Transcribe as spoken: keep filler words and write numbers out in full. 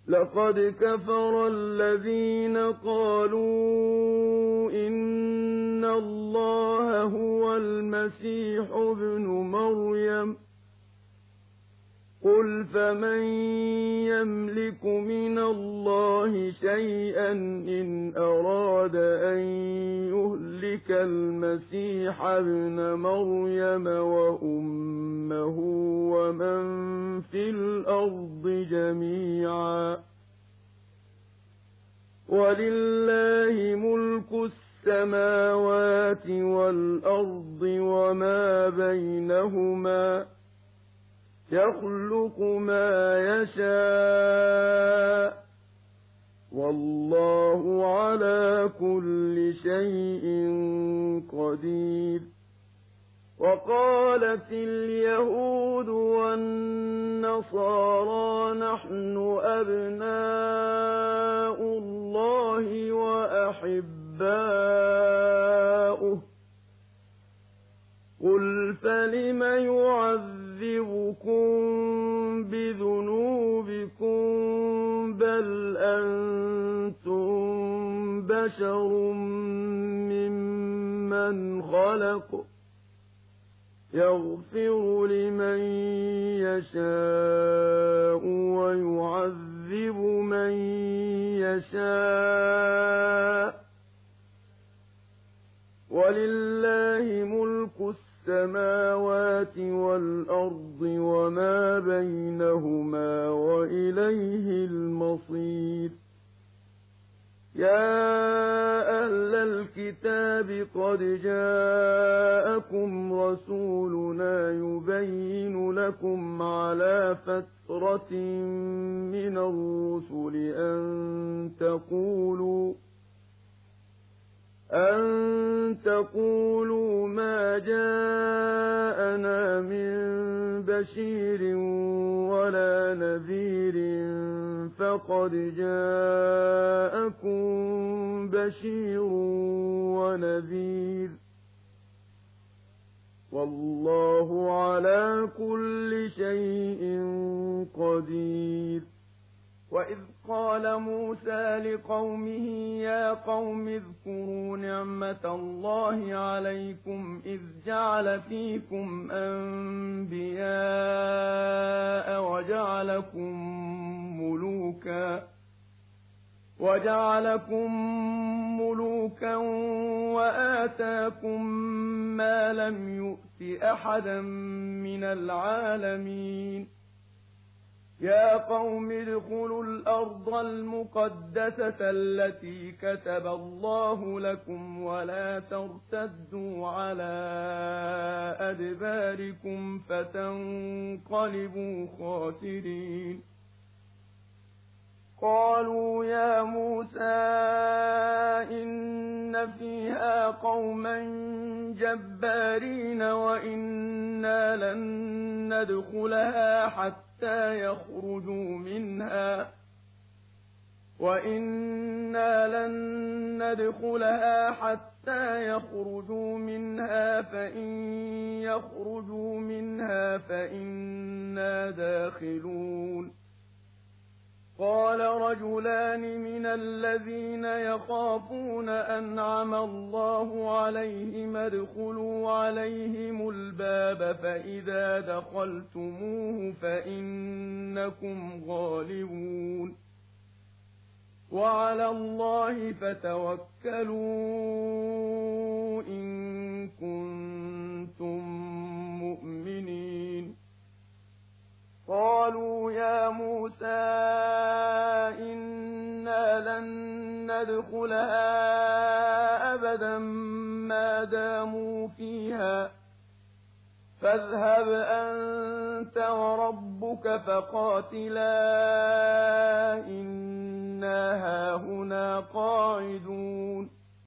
لقد كفر الذين قالوا إن الله هو المسيح ابن مريم قل فمن يملك من الله شيئا إن أراد أن يهلك المسيح ابن مريم وأمه ومن في الأرض جميعا ولله ملك السماوات والأرض وما بينهما يخلق ما يشاء والله على كل شيء قدير وقالت اليهود والنصارى نحن أبناء الله وأحباؤه قل فلم يعذبكم بذنوبكم بل أنتم بشر ممن خلق يغفر لمن يشاء ويعذب من يشاء ولله ملك السماوات والأرض وما بينهما وإليه المصير يا أهل الكتاب قد جاءكم رسولنا يبين لكم على فترة من الرسل أن تقولوا أن تقولوا ما جاءنا من بشير ولا نذير فقد جاءكم بشير ونذير والله على كل شيء قدير وإذ قال موسى لقومه يا قوم اذكروا نعمة الله عليكم إذ جعل فيكم أنبياء وجعلكم ملوكا وجعلكم ملوكا وآتاكم ما لم يؤت أحدا من العالمين يا قوم ادخلوا الأرض المقدسة التي كتب الله لكم ولا ترتدوا على أدباركم فتنقلبوا خاسرين قالوا يا موسى إن فيها قوما جبارين وإنا لن ندخلها حتى يخرجوا منها وإنا لن ندخلها حتى يخرجوا منها فإن يخرجوا منها فإنا داخلون قال رجلان من الذين يخافون أنعم الله عليهم ادخلوا عليهم الباب فإذا دخلتموه فإنكم غالبون وعلى الله فتوكلوا إن كنتم مؤمنين قالوا يا موسى إنا لن ندخلها أبدا ما داموا فيها فاذهب أنت وربك فقاتلا إنا هاهنا قاعدون